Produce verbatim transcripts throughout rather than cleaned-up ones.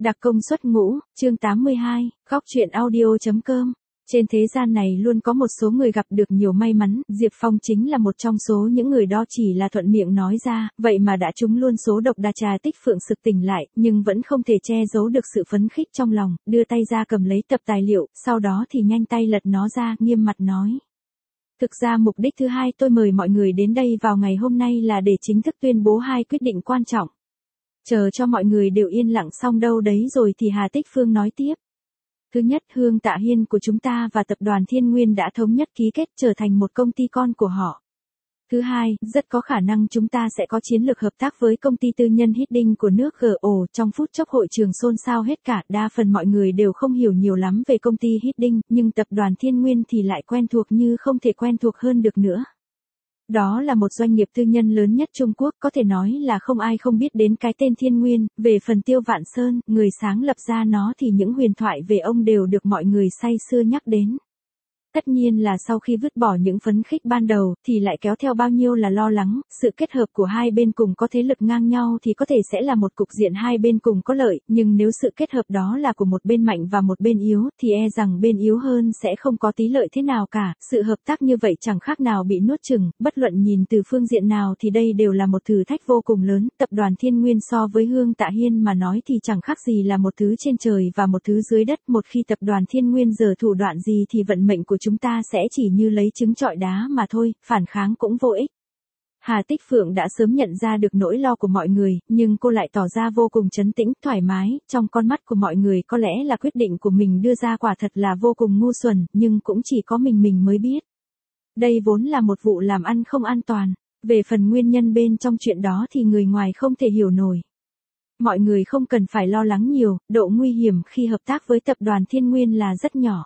Đặc công xuất ngũ, chương tám mươi hai, góc truyện audio.com. Trên thế gian này luôn có một số người gặp được nhiều may mắn, Diệp Phong chính là một trong số những người đó, chỉ là thuận miệng nói ra, vậy mà đã trúng luôn số độc đà trà tích phượng sực tỉnh lại, nhưng vẫn không thể che giấu được sự phấn khích trong lòng, đưa tay ra cầm lấy tập tài liệu, sau đó thì nhanh tay lật nó ra, nghiêm mặt nói. Thực ra mục đích thứ hai tôi mời mọi người đến đây vào ngày hôm nay là để chính thức tuyên bố hai quyết định quan trọng. Chờ cho mọi người đều yên lặng xong đâu đấy rồi thì Hà Tích Phương nói tiếp. Thứ nhất, Hương Tạ Hiên của chúng ta và tập đoàn Thiên Nguyên đã thống nhất ký kết trở thành một công ty con của họ. Thứ hai, rất có khả năng chúng ta sẽ có chiến lược hợp tác với công ty tư nhân Hiddink của nước giê o. Trong phút chốc hội trường xôn xao hết cả, đa phần mọi người đều không hiểu nhiều lắm về công ty Hiddink, nhưng tập đoàn Thiên Nguyên thì lại quen thuộc như không thể quen thuộc hơn được nữa. Đó là một doanh nghiệp tư nhân lớn nhất Trung Quốc, có thể nói là không ai không biết đến cái tên Thiên Nguyên. Về phần Tiêu Vạn Sơn, người sáng lập ra nó thì những huyền thoại về ông đều được mọi người say sưa nhắc đến. Tất nhiên là sau khi vứt bỏ những phấn khích ban đầu, thì lại kéo theo bao nhiêu là lo lắng, sự kết hợp của hai bên cùng có thế lực ngang nhau thì có thể sẽ là một cục diện hai bên cùng có lợi, nhưng nếu sự kết hợp đó là của một bên mạnh và một bên yếu, thì e rằng bên yếu hơn sẽ không có tí lợi thế nào cả, sự hợp tác như vậy chẳng khác nào bị nuốt chửng, bất luận nhìn từ phương diện nào thì đây đều là một thử thách vô cùng lớn, tập đoàn Thiên Nguyên so với Hương Tạ Hiên mà nói thì chẳng khác gì là một thứ trên trời và một thứ dưới đất, một khi tập đoàn Thiên Nguyên giở thủ đoạn gì thì vận mệnh của chúng ta sẽ chỉ như lấy trứng trọi đá mà thôi, phản kháng cũng vô ích. Hà Tích Phượng đã sớm nhận ra được nỗi lo của mọi người, nhưng cô lại tỏ ra vô cùng trấn tĩnh, thoải mái, trong con mắt của mọi người có lẽ là quyết định của mình đưa ra quả thật là vô cùng ngu xuẩn, nhưng cũng chỉ có mình mình mới biết. Đây vốn là một vụ làm ăn không an toàn, về phần nguyên nhân bên trong chuyện đó thì người ngoài không thể hiểu nổi. Mọi người không cần phải lo lắng nhiều, độ nguy hiểm khi hợp tác với tập đoàn Thiên Nguyên là rất nhỏ.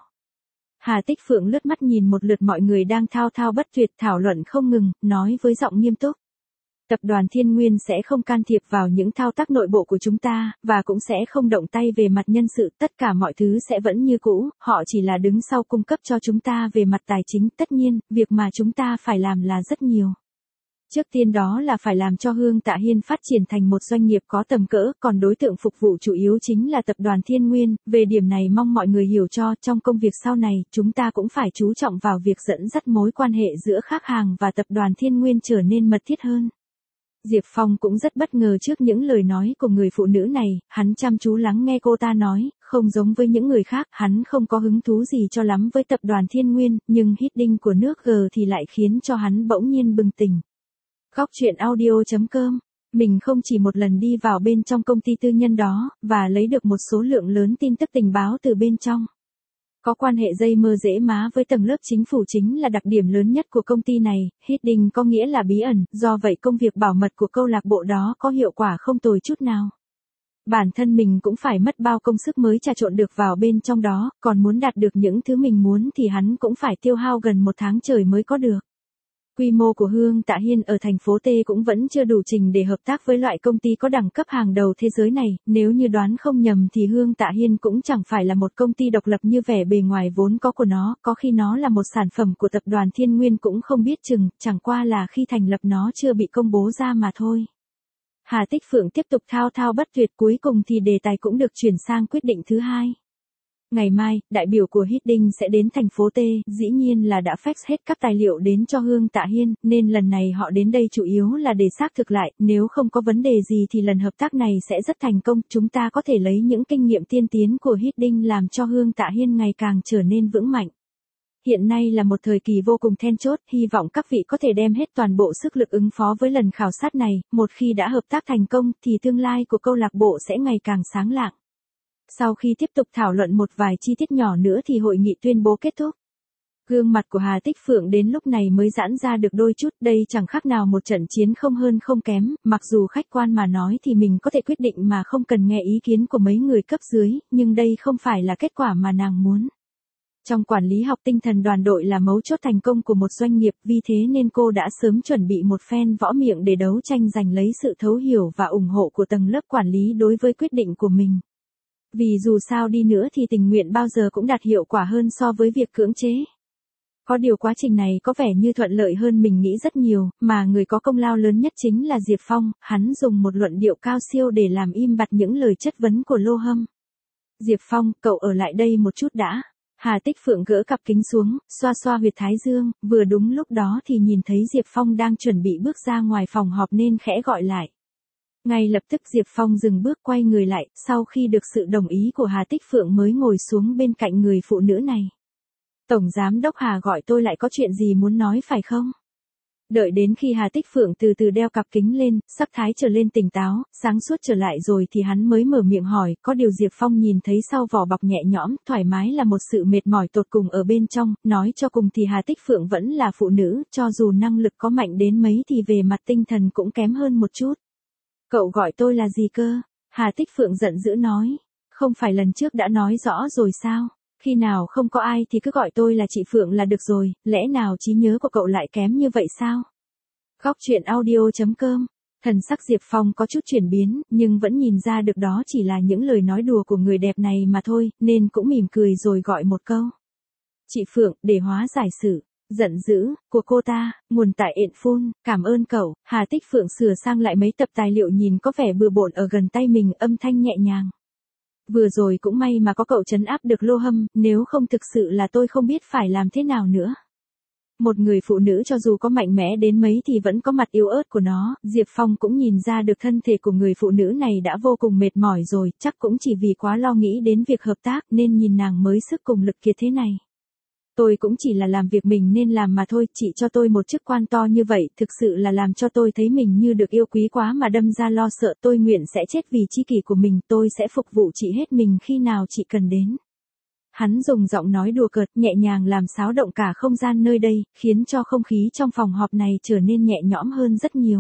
Hà Tích Phượng lướt mắt nhìn một lượt mọi người đang thao thao bất tuyệt thảo luận không ngừng, nói với giọng nghiêm túc. Tập đoàn Thiên Nguyên sẽ không can thiệp vào những thao tác nội bộ của chúng ta, và cũng sẽ không động tay về mặt nhân sự, tất cả mọi thứ sẽ vẫn như cũ, họ chỉ là đứng sau cung cấp cho chúng ta về mặt tài chính, tất nhiên, việc mà chúng ta phải làm là rất nhiều. Trước tiên đó là phải làm cho Hương Tạ Hiên phát triển thành một doanh nghiệp có tầm cỡ, còn đối tượng phục vụ chủ yếu chính là tập đoàn Thiên Nguyên, về điểm này mong mọi người hiểu cho, trong công việc sau này, chúng ta cũng phải chú trọng vào việc dẫn dắt mối quan hệ giữa khách hàng và tập đoàn Thiên Nguyên trở nên mật thiết hơn. Diệp Phong cũng rất bất ngờ trước những lời nói của người phụ nữ này, hắn chăm chú lắng nghe cô ta nói, không giống với những người khác, hắn không có hứng thú gì cho lắm với tập đoàn Thiên Nguyên, nhưng Hiddink của nước G thì lại khiến cho hắn bỗng nhiên bừng tỉnh. Góc truyện audio.com, mình không chỉ một lần đi vào bên trong công ty tư nhân đó, và lấy được một số lượng lớn tin tức tình báo từ bên trong. Có quan hệ dây mơ dễ má với tầng lớp chính phủ chính là đặc điểm lớn nhất của công ty này, Hiddink có nghĩa là bí ẩn, do vậy công việc bảo mật của câu lạc bộ đó có hiệu quả không tồi chút nào. Bản thân mình cũng phải mất bao công sức mới trà trộn được vào bên trong đó, còn muốn đạt được những thứ mình muốn thì hắn cũng phải tiêu hao gần một tháng trời mới có được. Quy mô của Hương Tạ Hiên ở thành phố T cũng vẫn chưa đủ trình để hợp tác với loại công ty có đẳng cấp hàng đầu thế giới này, nếu như đoán không nhầm thì Hương Tạ Hiên cũng chẳng phải là một công ty độc lập như vẻ bề ngoài vốn có của nó, có khi nó là một sản phẩm của tập đoàn Thiên Nguyên cũng không biết chừng, chẳng qua là khi thành lập nó chưa bị công bố ra mà thôi. Hà Tích Phượng tiếp tục thao thao bất tuyệt, cuối cùng thì đề tài cũng được chuyển sang quyết định thứ hai. Ngày mai, đại biểu của Hiddink sẽ đến thành phố T, dĩ nhiên là đã fax hết các tài liệu đến cho Hương Tạ Hiên, nên lần này họ đến đây chủ yếu là để xác thực lại, nếu không có vấn đề gì thì lần hợp tác này sẽ rất thành công, chúng ta có thể lấy những kinh nghiệm tiên tiến của Hiddink làm cho Hương Tạ Hiên ngày càng trở nên vững mạnh. Hiện nay là một thời kỳ vô cùng then chốt, hy vọng các vị có thể đem hết toàn bộ sức lực ứng phó với lần khảo sát này, một khi đã hợp tác thành công thì tương lai của câu lạc bộ sẽ ngày càng sáng lạng. Sau khi tiếp tục thảo luận một vài chi tiết nhỏ nữa thì hội nghị tuyên bố kết thúc. Gương mặt của Hà Tích Phượng đến lúc này mới giãn ra được đôi chút, đây chẳng khác nào một trận chiến không hơn không kém, mặc dù khách quan mà nói thì mình có thể quyết định mà không cần nghe ý kiến của mấy người cấp dưới, nhưng đây không phải là kết quả mà nàng muốn. Trong quản lý học tinh thần đoàn đội là mấu chốt thành công của một doanh nghiệp, vì thế nên cô đã sớm chuẩn bị một phen võ miệng để đấu tranh giành lấy sự thấu hiểu và ủng hộ của tầng lớp quản lý đối với quyết định của mình. Vì dù sao đi nữa thì tình nguyện bao giờ cũng đạt hiệu quả hơn so với việc cưỡng chế. Có điều quá trình này có vẻ như thuận lợi hơn mình nghĩ rất nhiều, mà người có công lao lớn nhất chính là Diệp Phong, hắn dùng một luận điệu cao siêu để làm im bặt những lời chất vấn của Lô Hâm. Diệp Phong, cậu ở lại đây một chút đã. Hà Tích Phượng gỡ cặp kính xuống, xoa xoa huyệt thái dương, vừa đúng lúc đó thì nhìn thấy Diệp Phong đang chuẩn bị bước ra ngoài phòng họp nên khẽ gọi lại. Ngay lập tức Diệp Phong dừng bước quay người lại, sau khi được sự đồng ý của Hà Tích Phượng mới ngồi xuống bên cạnh người phụ nữ này. Tổng Giám đốc Hà gọi tôi lại có chuyện gì muốn nói phải không? Đợi đến khi Hà Tích Phượng từ từ đeo cặp kính lên, sắc thái trở lên tỉnh táo, sáng suốt trở lại rồi thì hắn mới mở miệng hỏi, có điều Diệp Phong nhìn thấy sau vỏ bọc nhẹ nhõm, thoải mái là một sự mệt mỏi tột cùng ở bên trong, nói cho cùng thì Hà Tích Phượng vẫn là phụ nữ, cho dù năng lực có mạnh đến mấy thì về mặt tinh thần cũng kém hơn một chút. Cậu gọi tôi là gì cơ? Hà Tích Phượng giận dữ nói, không phải lần trước đã nói rõ rồi sao? Khi nào không có ai thì cứ gọi tôi là chị Phượng là được rồi, lẽ nào trí nhớ của cậu lại kém như vậy sao? Góc truyện audio chấm com. Thần sắc Diệp Phong có chút chuyển biến, nhưng vẫn nhìn ra được đó chỉ là những lời nói đùa của người đẹp này mà thôi, nên cũng mỉm cười rồi gọi một câu. Chị Phượng, để hóa giải sự giận dữ của cô ta, nguồn tại ện phun, cảm ơn cậu. Hà Tích Phượng sửa sang lại mấy tập tài liệu nhìn có vẻ bừa bộn ở gần tay mình, âm thanh nhẹ nhàng. Vừa rồi cũng may mà có cậu trấn áp được Lô Hâm, nếu không thực sự là tôi không biết phải làm thế nào nữa. Một người phụ nữ cho dù có mạnh mẽ đến mấy thì vẫn có mặt yếu ớt của nó, Diệp Phong cũng nhìn ra được thân thể của người phụ nữ này đã vô cùng mệt mỏi rồi, chắc cũng chỉ vì quá lo nghĩ đến việc hợp tác nên nhìn nàng mới sức cùng lực kiệt thế này. Tôi cũng chỉ là làm việc mình nên làm mà thôi, chị cho tôi một chức quan to như vậy, thực sự là làm cho tôi thấy mình như được yêu quý quá mà đâm ra lo sợ, tôi nguyện sẽ chết vì chi kỷ của mình, tôi sẽ phục vụ chị hết mình khi nào chị cần đến. Hắn dùng giọng nói đùa cợt, nhẹ nhàng làm xáo động cả không gian nơi đây, khiến cho không khí trong phòng họp này trở nên nhẹ nhõm hơn rất nhiều.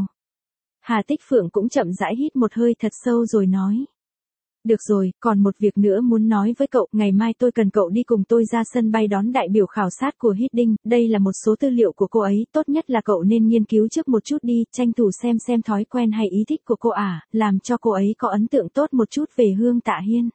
Hà Tích Phượng cũng chậm rãi hít một hơi thật sâu rồi nói. Được rồi, còn một việc nữa muốn nói với cậu, ngày mai tôi cần cậu đi cùng tôi ra sân bay đón đại biểu khảo sát của Hiddink, đây là một số tư liệu của cô ấy, tốt nhất là cậu nên nghiên cứu trước một chút đi, tranh thủ xem xem thói quen hay ý thích của cô ả, à, làm cho cô ấy có ấn tượng tốt một chút về Hương Tạ Hiên.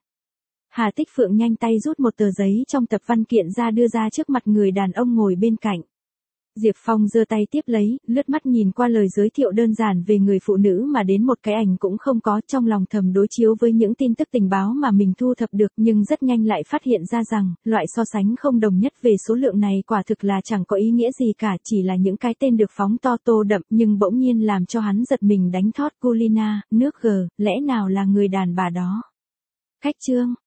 Hà Tích Phượng nhanh tay rút một tờ giấy trong tập văn kiện ra đưa ra trước mặt người đàn ông ngồi bên cạnh. Diệp Phong giơ tay tiếp lấy, lướt mắt nhìn qua lời giới thiệu đơn giản về người phụ nữ mà đến một cái ảnh cũng không có, trong lòng thầm đối chiếu với những tin tức tình báo mà mình thu thập được, nhưng rất nhanh lại phát hiện ra rằng, loại so sánh không đồng nhất về số lượng này quả thực là chẳng có ý nghĩa gì cả, chỉ là những cái tên được phóng to tô đậm, nhưng bỗng nhiên làm cho hắn giật mình đánh thót. Gulina, nước G, lẽ nào là người đàn bà đó? Khách trương,